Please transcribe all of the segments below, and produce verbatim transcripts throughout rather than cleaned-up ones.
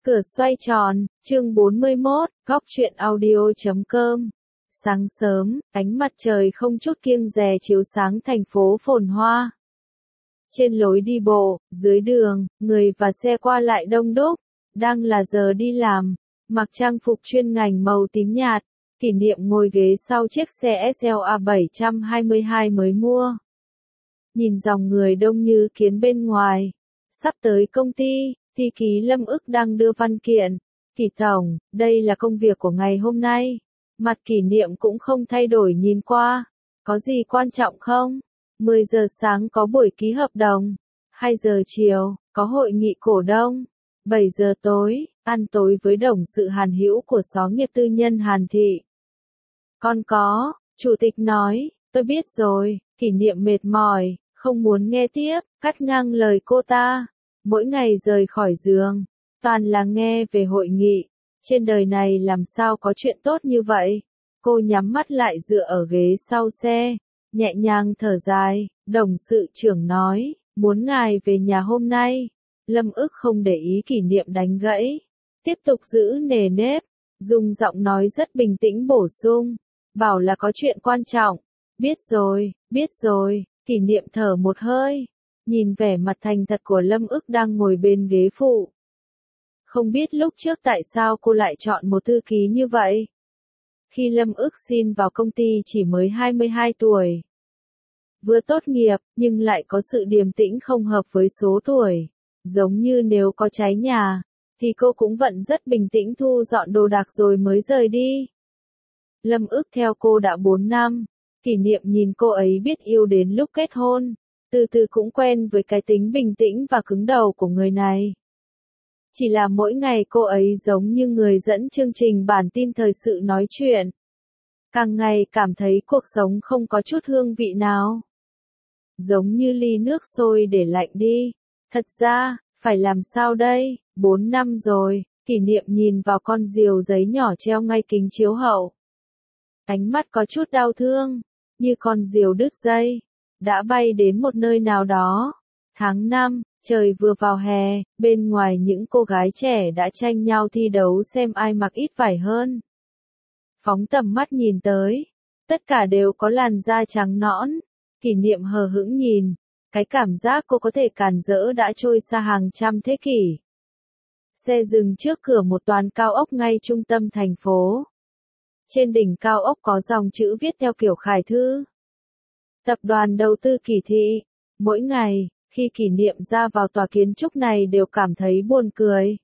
Cửa xoay tròn, chương bốn mươi mốt, góc truyện audio chấm com. Sáng sớm, ánh mặt trời không chút kiêng dè chiếu sáng thành phố phồn hoa. Trên lối đi bộ, dưới đường, người và xe qua lại đông đúc. Đang là giờ đi làm, mặc trang phục chuyên ngành màu tím nhạt, Kỷ Niệm ngồi ghế sau chiếc xe ét lờ a bảy hai hai mới mua. Nhìn dòng người đông như kiến bên ngoài. Sắp tới công ty, Thư ký Lâm Ức đang đưa văn kiện. Kỷ tổng, đây là công việc của ngày hôm nay. Mặt Kỷ Niệm cũng không thay đổi nhìn qua. Có gì quan trọng không? mười giờ sáng có buổi ký hợp đồng. hai giờ chiều, có hội nghị cổ đông. bảy giờ tối, ăn tối với đồng sự Hàn Hữu của xó nghiệp tư nhân Hàn Thị. Con có, chủ tịch nói, tôi biết rồi. Kỷ Niệm mệt mỏi, không muốn nghe tiếp, cắt ngang lời cô ta. Mỗi ngày rời khỏi giường, toàn là nghe về hội nghị. Trên đời này làm sao có chuyện tốt như vậy? Cô nhắm mắt lại dựa ở ghế sau xe, nhẹ nhàng thở dài. Đồng sự trưởng nói, muốn ngài về nhà hôm nay. Lâm Ức không để ý Kỷ Niệm đánh gãy, tiếp tục giữ nề nếp, dùng giọng nói rất bình tĩnh bổ sung, bảo là có chuyện quan trọng. Biết rồi, biết rồi. Kỷ Niệm thở một hơi, nhìn vẻ mặt thành thật của Lâm Ức đang ngồi bên ghế phụ. Không biết lúc trước tại sao cô lại chọn một thư ký như vậy. Khi Lâm Ức xin vào công ty chỉ mới hai mươi hai tuổi. Vừa tốt nghiệp, nhưng lại có sự điềm tĩnh không hợp với số tuổi. Giống như nếu có cháy nhà, thì cô cũng vẫn rất bình tĩnh thu dọn đồ đạc rồi mới rời đi. Lâm Ức theo cô đã bốn năm. Kỷ Niệm nhìn cô ấy biết yêu đến lúc kết hôn. Từ từ cũng quen với cái tính bình tĩnh và cứng đầu của người này. Chỉ là mỗi ngày cô ấy giống như người dẫn chương trình bản tin thời sự nói chuyện. Càng ngày cảm thấy cuộc sống không có chút hương vị nào. Giống như ly nước sôi để lạnh đi. Thật ra, phải làm sao đây? Bốn năm rồi, Kỷ Niệm nhìn vào con diều giấy nhỏ treo ngay kính chiếu hậu. Ánh mắt có chút đau thương, như con diều đứt dây. Đã bay đến một nơi nào đó. Tháng năm, trời vừa vào hè, bên ngoài những cô gái trẻ đã tranh nhau thi đấu xem ai mặc ít vải hơn. Phóng tầm mắt nhìn tới, tất cả đều có làn da trắng nõn. Kỷ Niệm hờ hững nhìn, cái cảm giác cô có thể càn rỡ đã trôi xa hàng trăm thế kỷ. Xe dừng trước cửa một toán cao ốc ngay trung tâm thành phố. Trên đỉnh cao ốc có dòng chữ viết theo kiểu khải thư. Tập đoàn đầu tư Kỷ Thị. Mỗi ngày, khi Kỷ Niệm ra vào tòa kiến trúc này đều cảm thấy buồn cười.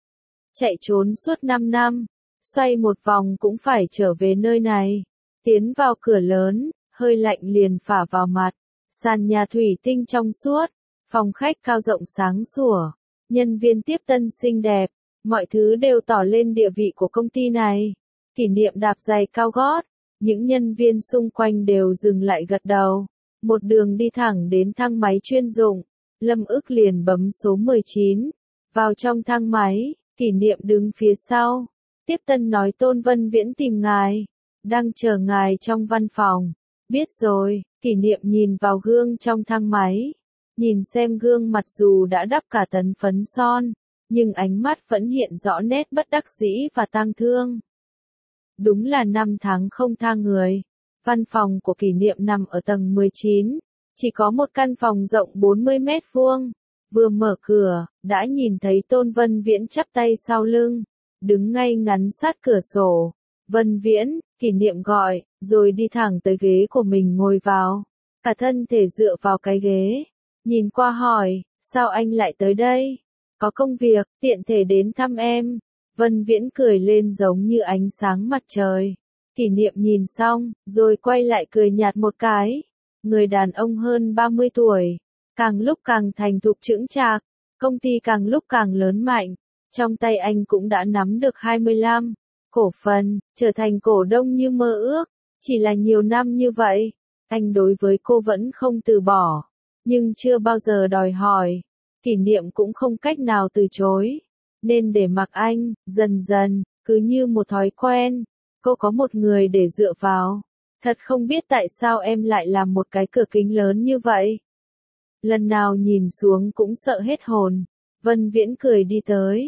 Chạy trốn suốt năm năm, xoay một vòng cũng phải trở về nơi này. Tiến vào cửa lớn, hơi lạnh liền phả vào mặt. Sàn nhà thủy tinh trong suốt, phòng khách cao rộng sáng sủa, nhân viên tiếp tân xinh đẹp, mọi thứ đều tỏ lên địa vị của công ty này. Kỷ Niệm đạp giày cao gót, những nhân viên xung quanh đều dừng lại gật đầu. Một đường đi thẳng đến thang máy chuyên dụng, Lâm Ức liền bấm số mười chín. Vào trong thang máy, Kỷ Niệm đứng phía sau. Tiếp tân nói Tôn Vân Viễn tìm ngài, đang chờ ngài trong văn phòng. Biết rồi. Kỷ Niệm nhìn vào gương trong thang máy. Nhìn xem gương mặt dù đã đắp cả tấn phấn son, nhưng ánh mắt vẫn hiện rõ nét bất đắc dĩ và tang thương. Đúng là năm tháng không tha người. Văn phòng của Kỷ Niệm nằm ở tầng mười chín, chỉ có một căn phòng rộng bốn mươi mét vuông. Vừa mở cửa, đã nhìn thấy Tôn Vân Viễn chắp tay sau lưng, đứng ngay ngắn sát cửa sổ. Vân Viễn, Kỷ Niệm gọi, rồi đi thẳng tới ghế của mình ngồi vào. Cả thân thể dựa vào cái ghế. Nhìn qua hỏi, sao anh lại tới đây? Có công việc, tiện thể đến thăm em. Vân Viễn cười lên giống như ánh sáng mặt trời. Kỷ Niệm nhìn xong, rồi quay lại cười nhạt một cái. Người đàn ông hơn ba mươi tuổi, càng lúc càng thành thục chững chạc, công ty càng lúc càng lớn mạnh. Trong tay anh cũng đã nắm được hai mươi lăm cổ phần, trở thành cổ đông như mơ ước. Chỉ là nhiều năm như vậy, anh đối với cô vẫn không từ bỏ, nhưng chưa bao giờ đòi hỏi. Kỷ Niệm cũng không cách nào từ chối, nên để mặc anh. Dần dần, cứ như một thói quen, cô có một người để dựa vào. Thật không biết tại sao em lại làm một cái cửa kính lớn như vậy. Lần nào nhìn xuống cũng sợ hết hồn. Vân Viễn cười đi tới,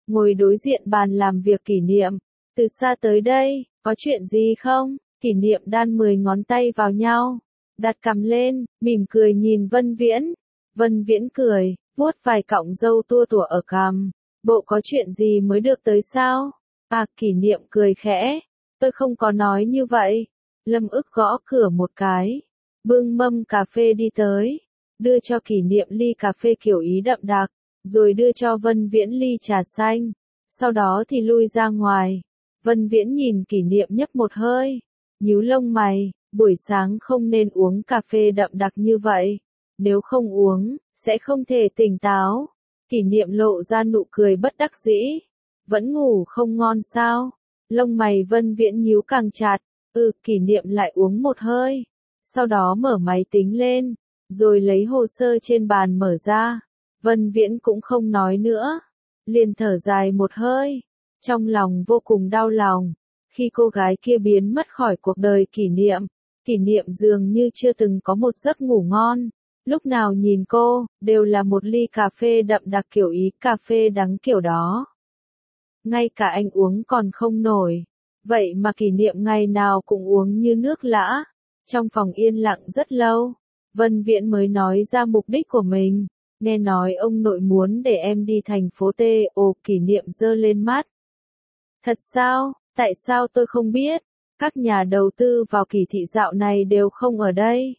ngồi đối diện bàn làm việc Kỷ Niệm. Từ xa tới đây, có chuyện gì không? Kỷ Niệm đan mười ngón tay vào nhau, đặt cằm lên, mỉm cười nhìn Vân Viễn. Vân Viễn cười, vuốt vài cọng râu tua tủa ở cằm. Bộ có chuyện gì mới được tới sao? À, Kỷ Niệm cười khẽ. Tôi không có nói như vậy. Lâm Ức gõ cửa một cái, bưng mâm cà phê đi tới, đưa cho Kỷ Niệm ly cà phê kiểu Ý đậm đặc, rồi đưa cho Vân Viễn ly trà xanh. Sau đó thì lui ra ngoài. Vân Viễn nhìn Kỷ Niệm nhấp một hơi, nhíu lông mày, buổi sáng không nên uống cà phê đậm đặc như vậy. Nếu không uống, sẽ không thể tỉnh táo. Kỷ Niệm lộ ra nụ cười bất đắc dĩ. Vẫn ngủ không ngon sao? Lông mày Vân Viễn nhíu càng chặt. Ừ, Kỷ Niệm lại uống một hơi. Sau đó mở máy tính lên, rồi lấy hồ sơ trên bàn mở ra. Vân Viễn cũng không nói nữa, liền thở dài một hơi. Trong lòng vô cùng đau lòng. Khi cô gái kia biến mất khỏi cuộc đời Kỷ Niệm, Kỷ Niệm dường như chưa từng có một giấc ngủ ngon. Lúc nào nhìn cô, đều là một ly cà phê đậm đặc kiểu Ý, cà phê đắng kiểu đó. Ngay cả anh uống còn không nổi. Vậy mà Kỷ Niệm ngày nào cũng uống như nước lã. Trong phòng yên lặng rất lâu, Vân Viễn mới nói ra mục đích của mình. Nghe nói ông nội muốn để em đi thành phố T. Ồ, Kỷ Niệm giơ lên mắt. Thật sao? Tại sao tôi không biết? Các nhà đầu tư vào Kỳ thị dạo này đều không ở đây.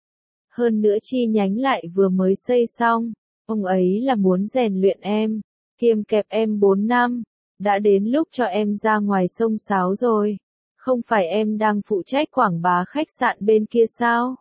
Hơn nữa chi nhánh lại vừa mới xây xong. Ông ấy là muốn rèn luyện em, kiềm kẹp em bốn năm. Đã đến lúc cho em ra ngoài sông sáo rồi. Không phải em đang phụ trách quảng bá khách sạn bên kia sao?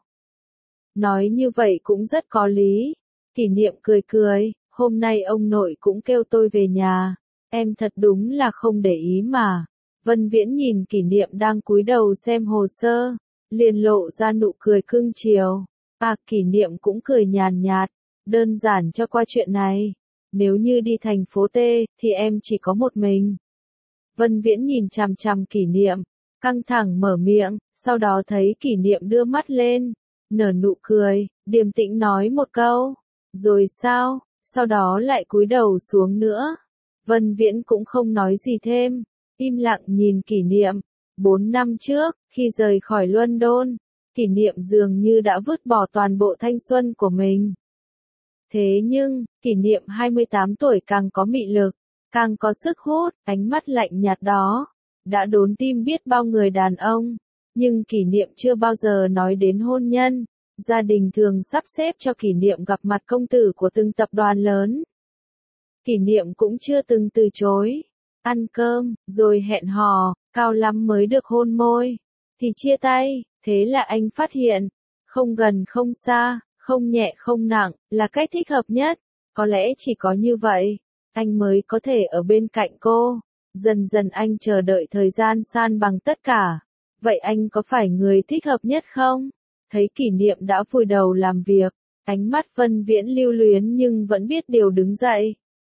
Nói như vậy cũng rất có lý. Kỷ Niệm cười cười, hôm nay ông nội cũng kêu tôi về nhà. Em thật đúng là không để ý mà. Vân Viễn nhìn Kỷ Niệm đang cúi đầu xem hồ sơ, liền lộ ra nụ cười cưng chiều. À, Kỷ Niệm cũng cười nhàn nhạt, đơn giản cho qua chuyện này. Nếu như đi thành phố T, thì em chỉ có một mình. Vân Viễn nhìn chằm chằm Kỷ Niệm, căng thẳng mở miệng, sau đó thấy Kỷ Niệm đưa mắt lên, nở nụ cười, điềm tĩnh nói một câu. Rồi sao? Sau đó lại cúi đầu xuống nữa. Vân Viễn cũng không nói gì thêm, im lặng nhìn Kỷ Niệm. Bốn năm trước, khi rời khỏi London, Kỷ Niệm dường như đã vứt bỏ toàn bộ thanh xuân của mình. Thế nhưng, Kỷ Niệm hai mươi tám tuổi càng có mị lực, càng có sức hút, ánh mắt lạnh nhạt đó, đã đốn tim biết bao người đàn ông. Nhưng Kỷ Niệm chưa bao giờ nói đến hôn nhân. Gia đình thường sắp xếp cho Kỷ Niệm gặp mặt công tử của từng tập đoàn lớn. Kỷ Niệm cũng chưa từng từ chối. Ăn cơm, rồi hẹn hò, cao lắm mới được hôn môi. Thì chia tay, thế là anh phát hiện, không gần không xa, không nhẹ không nặng, là cách thích hợp nhất. Có lẽ chỉ có như vậy, anh mới có thể ở bên cạnh cô. Dần dần anh chờ đợi thời gian san bằng tất cả. Vậy anh có phải người thích hợp nhất không? Thấy Kỷ Niệm đã vùi đầu làm việc, ánh mắt Vân Viễn lưu luyến nhưng vẫn biết điều đứng dậy.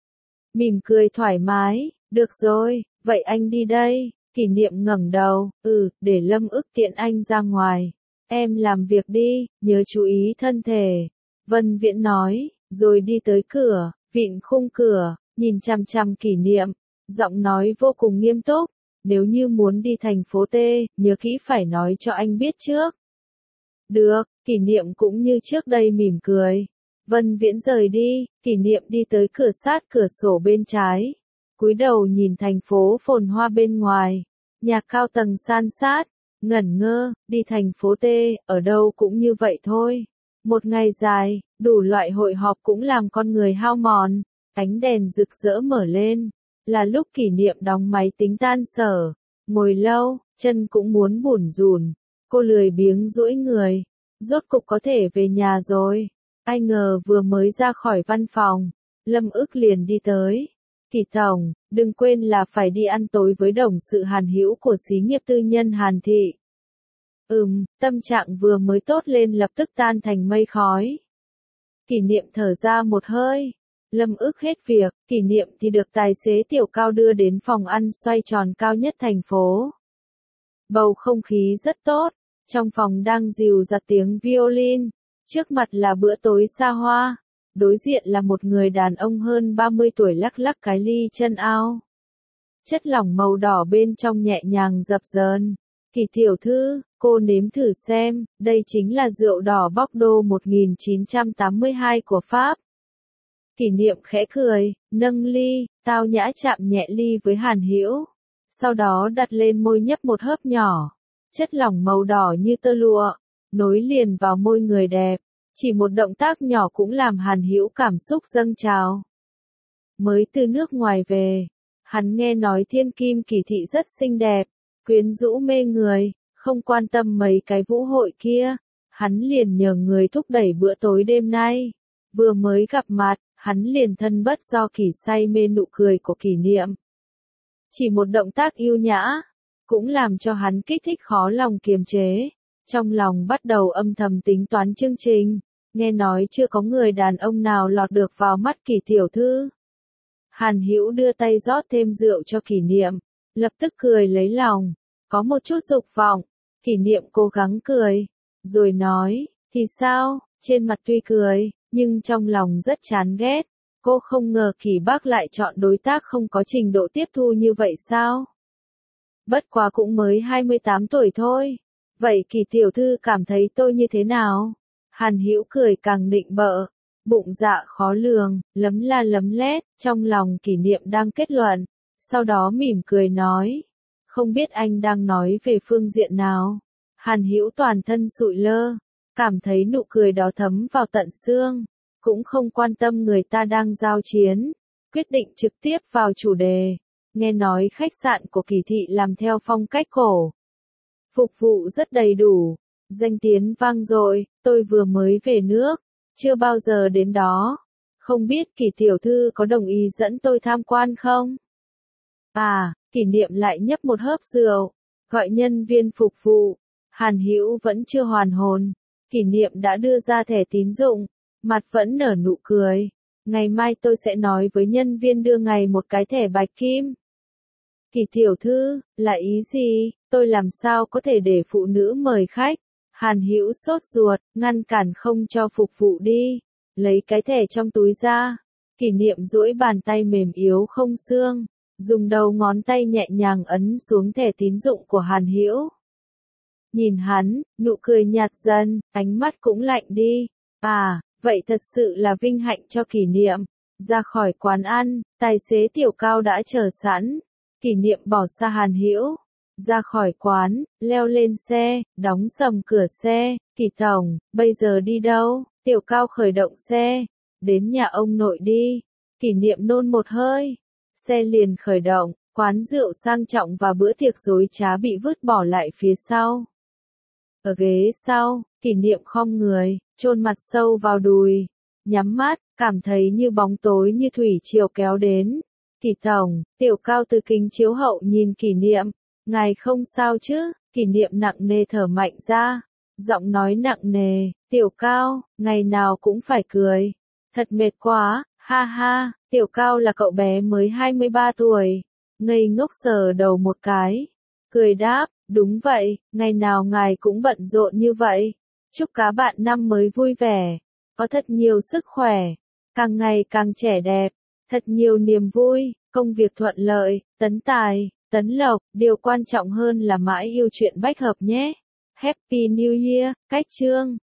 Mỉm cười thoải mái, được rồi, vậy anh đi đây. Kỷ Niệm ngẩng đầu, ừ, để Lâm Ức tiện anh ra ngoài. Em làm việc đi, nhớ chú ý thân thể. Vân Viễn nói, rồi đi tới cửa, vịn khung cửa, nhìn chằm chằm Kỷ Niệm, giọng nói vô cùng nghiêm túc. Nếu như muốn đi thành phố T, nhớ kỹ phải nói cho anh biết trước. Được, Kỷ Niệm cũng như trước đây mỉm cười. Vân Viễn rời đi, Kỷ Niệm đi tới cửa sát cửa sổ bên trái. Cúi đầu nhìn thành phố phồn hoa bên ngoài. Nhà cao tầng san sát, ngẩn ngơ, đi thành phố T, ở đâu cũng như vậy thôi. Một ngày dài, đủ loại hội họp cũng làm con người hao mòn. Ánh đèn rực rỡ mở lên. Là lúc Kỷ Niệm đóng máy tính tan sở. Ngồi lâu, chân cũng muốn bủn rủn. Cô lười biếng duỗi người. Rốt cục có thể về nhà rồi. Ai ngờ vừa mới ra khỏi văn phòng, Lâm Ức liền đi tới. Kỷ tổng, đừng quên là phải đi ăn tối với đồng sự Hàn Hữu của xí nghiệp tư nhân Hàn Thị. Ừm, tâm trạng vừa mới tốt lên lập tức tan thành mây khói. Kỷ Niệm thở ra một hơi. Lâm Ức hết việc, Kỷ Niệm thì được tài xế Tiểu Cao đưa đến phòng ăn xoay tròn cao nhất thành phố. Bầu không khí rất tốt, trong phòng đang dìu dặt tiếng violin, trước mặt là bữa tối xa hoa, đối diện là một người đàn ông hơn ba mươi tuổi lắc lắc cái ly chân ao. Chất lỏng màu đỏ bên trong nhẹ nhàng dập dờn. Kỳ tiểu thư, cô nếm thử xem, đây chính là rượu đỏ Bordeaux một nghìn chín trăm tám mươi hai của Pháp. Kỷ Niệm khẽ cười, nâng ly, tao nhã chạm nhẹ ly với Hàn Hữu. Sau đó đặt lên môi nhấp một hớp nhỏ. Chất lỏng màu đỏ như tơ lụa, nối liền vào môi người đẹp. Chỉ một động tác nhỏ cũng làm Hàn Hữu cảm xúc dâng trào. Mới từ nước ngoài về, hắn nghe nói thiên kim Kỳ thị rất xinh đẹp, quyến rũ mê người, không quan tâm mấy cái vũ hội kia. Hắn liền nhờ người thúc đẩy bữa tối đêm nay. Vừa mới gặp mặt, hắn liền thân bất do kỷ say mê nụ cười của Kỷ Niệm. Chỉ một động tác yêu nhã, cũng làm cho hắn kích thích khó lòng kiềm chế. Trong lòng bắt đầu âm thầm tính toán chương trình, nghe nói chưa có người đàn ông nào lọt được vào mắt Kỷ tiểu thư. Hàn Hữu đưa tay rót thêm rượu cho Kỷ Niệm, lập tức cười lấy lòng, có một chút dục vọng. Kỷ Niệm cố gắng cười, rồi nói, thì sao, trên mặt tuy cười, nhưng trong lòng rất chán ghét. Cô không ngờ Kỷ bác lại chọn đối tác không có trình độ tiếp thu như vậy sao? Bất quá cũng mới hai mươi tám tuổi thôi. Vậy Kỷ tiểu thư cảm thấy tôi như thế nào? Hàn Hữu cười càng nịnh bợ, bụng dạ khó lường, lấm la lấm lét, trong lòng Kỷ Niệm đang kết luận, sau đó mỉm cười nói, không biết anh đang nói về phương diện nào? Hàn Hữu toàn thân sụi lơ, cảm thấy nụ cười đó thấm vào tận xương, cũng không quan tâm người ta đang giao chiến, quyết định trực tiếp vào chủ đề. Nghe nói khách sạn của Kỳ thị làm theo phong cách cổ, phục vụ rất đầy đủ, danh tiếng vang dội, tôi vừa mới về nước, chưa bao giờ đến đó, không biết Kỳ tiểu thư có đồng ý dẫn tôi tham quan không? À, Kỷ Niệm lại nhấp một hớp rượu, gọi nhân viên phục vụ. Hàn Hữu vẫn chưa hoàn hồn, Kỷ Niệm đã đưa ra thẻ tín dụng, mặt vẫn nở nụ cười. Ngày mai tôi sẽ nói với nhân viên đưa ngài một cái thẻ bạch kim. Kỳ tiểu thư, là ý gì? Tôi làm sao có thể để phụ nữ mời khách? Hàn Hữu sốt ruột, ngăn cản không cho phục vụ đi. Lấy cái thẻ trong túi ra. Kỷ Niệm duỗi bàn tay mềm yếu không xương, dùng đầu ngón tay nhẹ nhàng ấn xuống thẻ tín dụng của Hàn Hữu. Nhìn hắn, nụ cười nhạt dần, ánh mắt cũng lạnh đi. À, vậy thật sự là vinh hạnh cho Kỷ Niệm. Ra khỏi quán ăn, tài xế Tiểu Cao đã chờ sẵn. Kỷ Niệm bỏ xa Hàn Hữu, ra khỏi quán, leo lên xe, đóng sầm cửa xe. Kỷ tổng, bây giờ đi đâu? Tiểu Cao khởi động xe, đến nhà ông nội đi. Kỷ Niệm nôn một hơi, xe liền khởi động, quán rượu sang trọng và bữa tiệc dối trá bị vứt bỏ lại phía sau. Ở ghế sau, Kỷ Niệm khom người, chôn mặt sâu vào đùi, nhắm mắt, cảm thấy như bóng tối như thủy triều kéo đến. Kỷ tổng, Tiểu Cao từ kính chiếu hậu nhìn Kỷ Niệm, ngài không sao chứ? Kỷ Niệm nặng nề thở mạnh ra, giọng nói nặng nề, Tiểu Cao, ngày nào cũng phải cười, thật mệt quá, ha ha. Tiểu Cao là cậu bé mới hai mươi ba tuổi, ngây ngốc sờ đầu một cái, cười đáp, đúng vậy, ngày nào ngài cũng bận rộn như vậy. Chúc các bạn năm mới vui vẻ, có thật nhiều sức khỏe, càng ngày càng trẻ đẹp, thật nhiều niềm vui, công việc thuận lợi, tấn tài, tấn lộc, điều quan trọng hơn là mãi yêu chuyện bách hợp nhé. Happy New Year, cách chương.